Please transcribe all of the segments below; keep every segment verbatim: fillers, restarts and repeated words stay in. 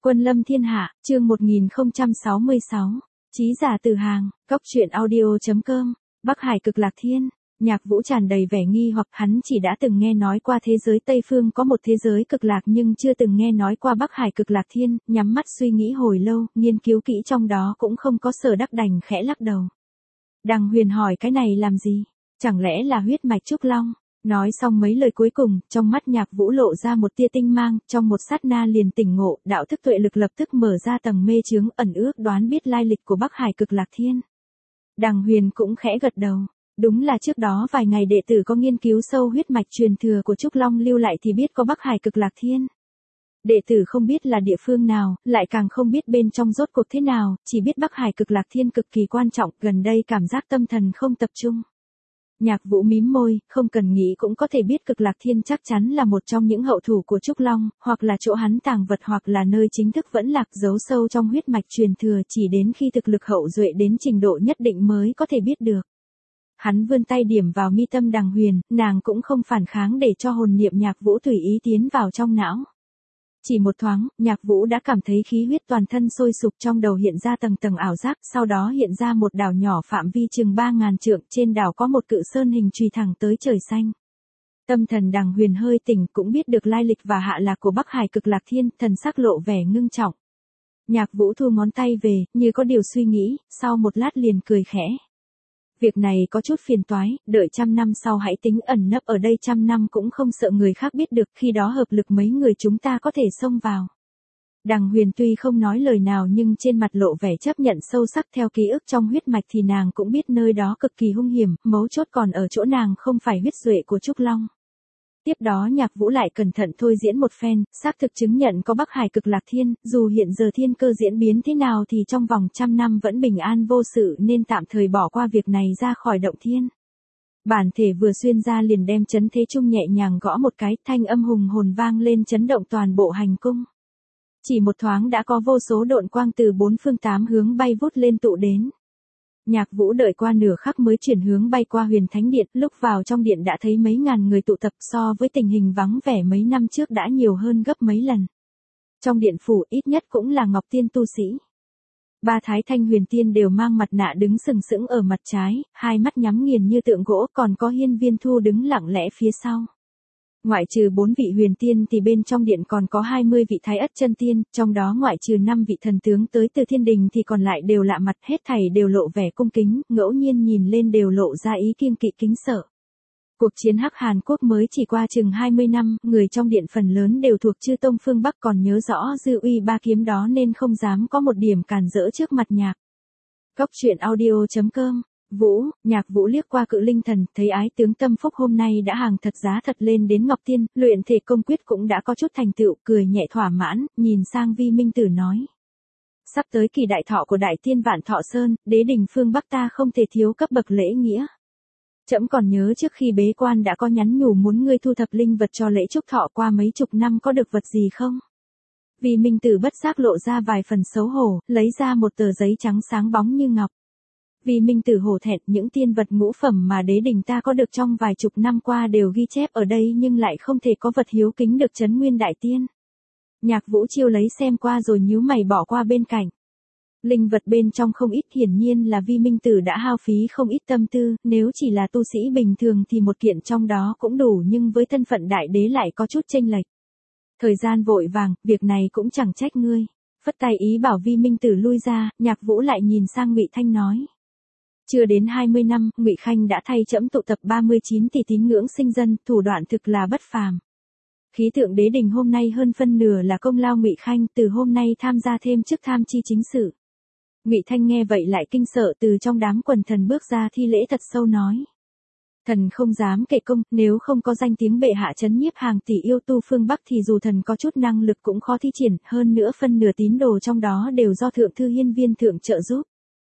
Quân lâm thiên hạ, chương một nghìn không trăm sáu mươi sáu. Chí giả từ hàng, góc truyện audio chấm com. Bắc Hải Cực Lạc Thiên. Nhạc Vũ tràn đầy vẻ nghi hoặc, hắn chỉ đã từng nghe nói qua thế giới Tây Phương có một thế giới cực lạc nhưng chưa từng nghe nói qua Bắc Hải Cực Lạc Thiên, nhắm mắt suy nghĩ hồi lâu, nghiên cứu kỹ trong đó cũng không có sở đắc, đành khẽ lắc đầu. Đằng Huyền hỏi cái này làm gì? Chẳng lẽ là huyết mạch Trúc Long? Nói xong mấy lời cuối cùng, trong mắt Nhạc Vũ lộ ra một tia tinh mang, trong một sát na liền tỉnh ngộ, đạo thức tuệ lực lập tức mở ra tầng mê chướng ẩn ước đoán biết lai lịch của Bắc Hải Cực Lạc Thiên. Đằng Huyền cũng khẽ gật đầu. Đúng là trước đó vài ngày đệ tử có nghiên cứu sâu huyết mạch truyền thừa của Trúc Long lưu lại thì biết có Bắc Hải Cực Lạc Thiên. Đệ tử không biết là địa phương nào, lại càng không biết bên trong rốt cuộc thế nào, chỉ biết Bắc Hải Cực Lạc Thiên cực kỳ quan trọng, gần đây cảm giác tâm thần không tập trung. Nhạc Vũ mím môi, không cần nghĩ cũng có thể biết Cực Lạc Thiên chắc chắn là một trong những hậu thủ của Trúc Long, hoặc là chỗ hắn tàng vật hoặc là nơi chính thức vẫn lạc giấu sâu trong huyết mạch truyền thừa, chỉ đến khi thực lực hậu duệ đến trình độ nhất định mới có thể biết được. Hắn vươn tay điểm vào mi tâm Đằng Huyền, nàng cũng không phản kháng để cho hồn niệm Nhạc Vũ tùy ý tiến vào trong não. Chỉ một thoáng, Nhạc Vũ đã cảm thấy khí huyết toàn thân sôi sục, trong đầu hiện ra tầng tầng ảo giác, sau đó hiện ra một đảo nhỏ phạm vi chừng ba ngàn trượng, trên đảo có một cự sơn hình chùy thẳng tới trời xanh. Tâm thần Đằng Huyền hơi tỉnh, cũng biết được lai lịch và hạ lạc của Bắc Hải Cực Lạc Thiên, thần sắc lộ vẻ ngưng trọng. Nhạc Vũ thu ngón tay về, như có điều suy nghĩ, sau một lát liền cười khẽ. Việc này có chút phiền toái, đợi trăm năm sau hãy tính, ẩn nấp ở đây trăm năm cũng không sợ người khác biết được, khi đó hợp lực mấy người chúng ta có thể xông vào. Đằng Huyền tuy không nói lời nào nhưng trên mặt lộ vẻ chấp nhận sâu sắc, theo ký ức trong huyết mạch thì nàng cũng biết nơi đó cực kỳ hung hiểm, mấu chốt còn ở chỗ nàng không phải huyết duệ của Trúc Long. Tiếp đó Nhạc Vũ lại cẩn thận thôi diễn một phen, xác thực chứng nhận có Bắc Hải Cực Lạc Thiên, dù hiện giờ thiên cơ diễn biến thế nào thì trong vòng trăm năm vẫn bình an vô sự nên tạm thời bỏ qua việc này ra khỏi động thiên. Bản thể vừa xuyên ra liền đem chấn thế trung nhẹ nhàng gõ một cái, thanh âm hùng hồn vang lên chấn động toàn bộ hành cung. Chỉ một thoáng đã có vô số độn quang từ bốn phương tám hướng bay vút lên tụ đến. Nhạc Vũ đợi qua nửa khắc mới chuyển hướng bay qua Huyền Thánh Điện, lúc vào trong điện đã thấy mấy ngàn người tụ tập, so với tình hình vắng vẻ mấy năm trước đã nhiều hơn gấp mấy lần. Trong điện phủ ít nhất cũng là Ngọc Tiên tu sĩ. Ba Thái Thanh Huyền Tiên đều mang mặt nạ đứng sừng sững ở mặt trái, hai mắt nhắm nghiền như tượng gỗ, còn có Hiên Viên Thu đứng lặng lẽ phía sau. Ngoại trừ bốn vị huyền tiên thì bên trong điện còn có hai mươi vị thái ất chân tiên, trong đó ngoại trừ năm vị thần tướng tới từ thiên đình thì còn lại đều lạ mặt, hết thảy đều lộ vẻ cung kính, ngẫu nhiên nhìn lên đều lộ ra ý kiêng kỵ kính sợ. Cuộc chiến Hắc Hàn Quốc mới chỉ qua chừng hai mươi năm, người trong điện phần lớn đều thuộc chư tông phương Bắc, còn nhớ rõ dư uy ba kiếm đó nên không dám có một điểm cản rỡ trước mặt Nhạc. Góc truyện audio chấm com. Vũ, Nhạc Vũ liếc qua Cự Linh Thần, thấy ái tướng Tâm Phúc hôm nay đã hàng thật giá thật lên đến Ngọc Tiên, luyện thể công quyết cũng đã có chút thành tựu, cười nhẹ thỏa mãn, nhìn sang Vi Minh Tử nói. Sắp tới kỳ đại thọ của Đại Tiên Vạn Thọ Sơn, đế đình phương Bắc ta không thể thiếu cấp bậc lễ nghĩa. Trẫm còn nhớ trước khi bế quan đã có nhắn nhủ muốn ngươi thu thập linh vật cho lễ chúc thọ, qua mấy chục năm có được vật gì không? Vi Minh Tử bất giác lộ ra vài phần xấu hổ, lấy ra một tờ giấy trắng sáng bóng như ngọc. Vì Minh Tử hổ thẹn, những tiên vật ngũ phẩm mà đế đình ta có được trong vài chục năm qua đều ghi chép ở đây nhưng lại không thể có vật hiếu kính được trấn nguyên đại tiên. Nhạc Vũ chiêu lấy xem qua rồi nhíu mày bỏ qua bên cạnh. Linh vật bên trong không ít, hiển nhiên là Vi Minh Tử đã hao phí không ít tâm tư, nếu chỉ là tu sĩ bình thường thì một kiện trong đó cũng đủ, nhưng với thân phận đại đế lại có chút chênh lệch. Thời gian vội vàng, việc này cũng chẳng trách ngươi. Phất tay ý bảo Vi Minh Tử lui ra, Nhạc Vũ lại nhìn sang Ngụy Thanh nói. Chưa đến hai mươi năm, Ngụy Khanh đã thay trẫm tụ tập ba mươi chín tỷ tín ngưỡng sinh dân, thủ đoạn thực là bất phàm. Khí tượng đế đình hôm nay hơn phân nửa là công lao Ngụy Khanh, từ hôm nay tham gia thêm chức tham chi chính sự. Ngụy Thanh nghe vậy lại kinh sợ, từ trong đám quần thần bước ra thi lễ thật sâu nói. Thần không dám kể công, nếu không có danh tiếng bệ hạ trấn nhiếp hàng tỷ yêu tu phương Bắc thì dù thần có chút năng lực cũng khó thi triển, hơn nữa phân nửa tín đồ trong đó đều do thượng thư Hiên Viên thượng trợ giúp.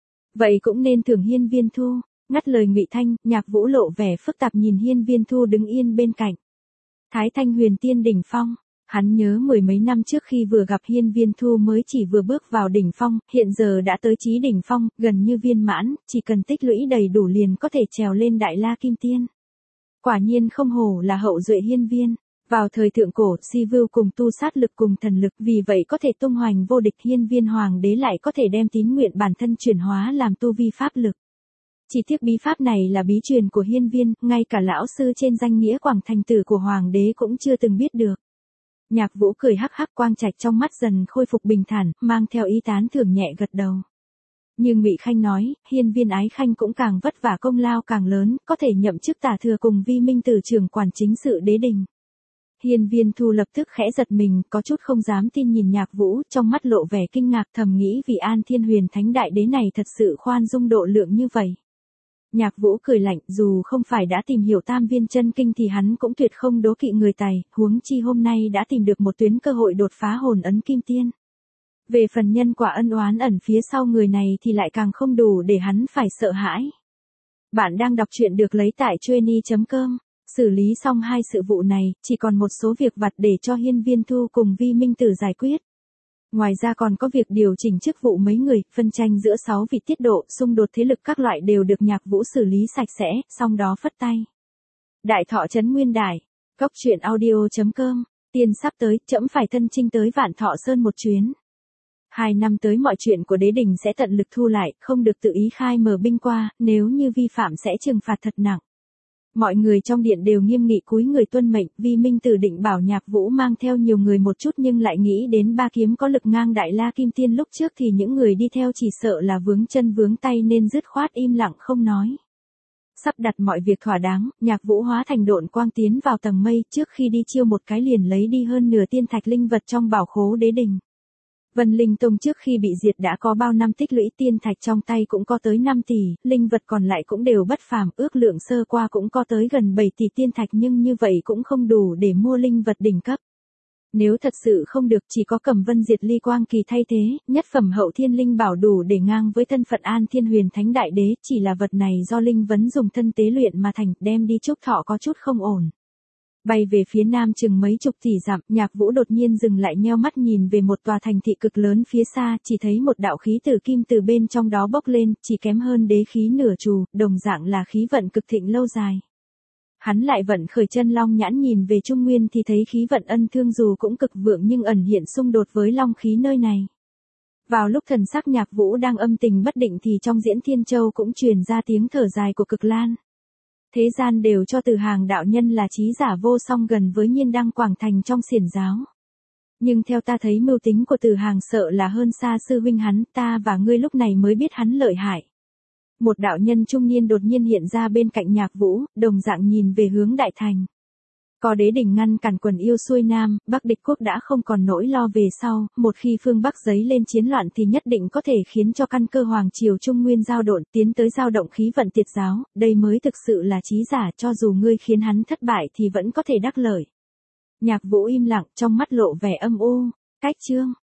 Vậy cũng nên thưởng Hiên Viên Thu. Ngắt lời Ngụy Thanh, Nhạc Vũ lộ vẻ phức tạp nhìn Hiên Viên Thu đứng yên bên cạnh. Thái Thanh Huyền Tiên đỉnh phong. Hắn nhớ mười mấy năm trước khi vừa gặp Hiên Viên Thu mới chỉ vừa bước vào đỉnh phong, hiện giờ đã tới chí đỉnh phong, gần như viên mãn, chỉ cần tích lũy đầy đủ liền có thể trèo lên Đại La Kim Tiên. Quả nhiên không hổ là hậu duệ Hiên Viên. Vào thời thượng cổ, si vưu cùng tu sát lực cùng thần lực, vì vậy có thể tung hoành vô địch. Hiên viên hoàng đế lại có thể đem tín nguyện bản thân chuyển hóa làm tu vi pháp lực. Chỉ tiếc bí pháp này là bí truyền của hiên viên, ngay cả lão sư trên danh nghĩa Quảng Thành Tử của hoàng đế cũng chưa từng biết được. Nhạc Vũ cười hắc hắc, quang trạch trong mắt dần khôi phục bình thản, mang theo ý tán thưởng nhẹ gật đầu. Như Ngụy Khanh nói, hiên viên ái khanh cũng càng vất vả, công lao càng lớn, có thể nhậm chức tả thừa cùng vi minh tử trưởng quản chính sự đế đình. Hiên viên Thu lập tức khẽ giật mình, có chút không dám tin nhìn Nhạc Vũ, trong mắt lộ vẻ kinh ngạc, thầm nghĩ vì An Thiên Huyền Thánh Đại Đế này thật sự khoan dung độ lượng như vậy. Nhạc Vũ cười lạnh, dù không phải đã tìm hiểu Tam Viên Chân Kinh thì hắn cũng tuyệt không đố kỵ người tài, huống chi hôm nay đã tìm được một tuyến cơ hội đột phá hồn ấn kim tiên. Về phần nhân quả ân oán ẩn phía sau người này thì lại càng không đủ để hắn phải sợ hãi. Bạn đang đọc truyện được lấy tại chueny chấm com. Xử lý xong hai sự vụ này, chỉ còn một số việc vặt để cho hiên viên Thu cùng vi minh tử giải quyết. Ngoài ra còn có việc điều chỉnh chức vụ mấy người, phân tranh giữa sáu vị tiết độ, xung đột thế lực các loại đều được Nhạc Vũ xử lý sạch sẽ, xong đó phất tay. Đại thọ trấn nguyên đài, cốc truyện audio chấm com, tiên sắp tới, trẫm phải thân chinh tới Vạn Thọ Sơn một chuyến. Hai năm tới mọi chuyện của đế đình sẽ tận lực thu lại, không được tự ý khai mở binh qua, nếu như vi phạm sẽ trừng phạt thật nặng. Mọi người trong điện đều nghiêm nghị cúi người tuân mệnh, vi minh tử định bảo Nhạc Vũ mang theo nhiều người một chút nhưng lại nghĩ đến ba kiếm có lực ngang Đại La Kim Tiên lúc trước thì những người đi theo chỉ sợ là vướng chân vướng tay nên dứt khoát im lặng không nói. Sắp đặt mọi việc thỏa đáng, Nhạc Vũ hóa thành độn quang tiến vào tầng mây, trước khi đi chiêu một cái liền lấy đi hơn nửa tiên thạch linh vật trong bảo khố đế đình. Vân Linh Tông trước khi bị diệt đã có bao năm tích lũy, tiên thạch trong tay cũng có tới năm tỷ, linh vật còn lại cũng đều bất phàm, ước lượng sơ qua cũng có tới gần bảy tỷ tiên thạch, nhưng như vậy cũng không đủ để mua linh vật đỉnh cấp. Nếu thật sự không được, chỉ có Cẩm Vân Diệt Ly Quang Kỳ thay thế, nhất phẩm hậu thiên linh bảo đủ để ngang với thân phận An Thiên Huyền Thánh Đại Đế, chỉ là vật này do linh vấn dùng thân tế luyện mà thành, đem đi Trúc Thọ có chút không ổn. Bay về phía nam chừng mấy chục tỷ dặm, Nhạc Vũ đột nhiên dừng lại, nheo mắt nhìn về một tòa thành thị cực lớn phía xa, chỉ thấy một đạo khí tử kim từ bên trong đó bốc lên, chỉ kém hơn đế khí nửa trù, đồng dạng là khí vận cực thịnh lâu dài. Hắn lại vận khởi chân long nhãn nhìn về Trung Nguyên thì thấy khí vận ân thương dù cũng cực vượng nhưng ẩn hiện xung đột với long khí nơi này. Vào lúc thần sắc Nhạc Vũ đang âm tình bất định thì trong Diễn Thiên Châu cũng truyền ra tiếng thở dài của Cực Lan. Thế gian đều cho Từ Hàng đạo nhân là trí giả vô song gần với Nhiên Đăng Quảng Thành trong xiển giáo. Nhưng theo ta thấy mưu tính của Từ Hàng sợ là hơn xa sư huynh hắn, ta và ngươi lúc này mới biết hắn lợi hại. Một đạo nhân trung niên đột nhiên hiện ra bên cạnh Nhạc Vũ, đồng dạng nhìn về hướng đại thành. Có đế đình ngăn cản quần yêu xuôi nam, Bắc địch quốc đã không còn nỗi lo về sau, một khi phương Bắc giấy lên chiến loạn thì nhất định có thể khiến cho căn cơ hoàng triều Trung Nguyên dao độn, tiến tới dao động khí vận tiệt giáo, đây mới thực sự là trí giả, cho dù ngươi khiến hắn thất bại thì vẫn có thể đắc lợi. Nhạc Vũ im lặng, trong mắt lộ vẻ âm u, cách chương.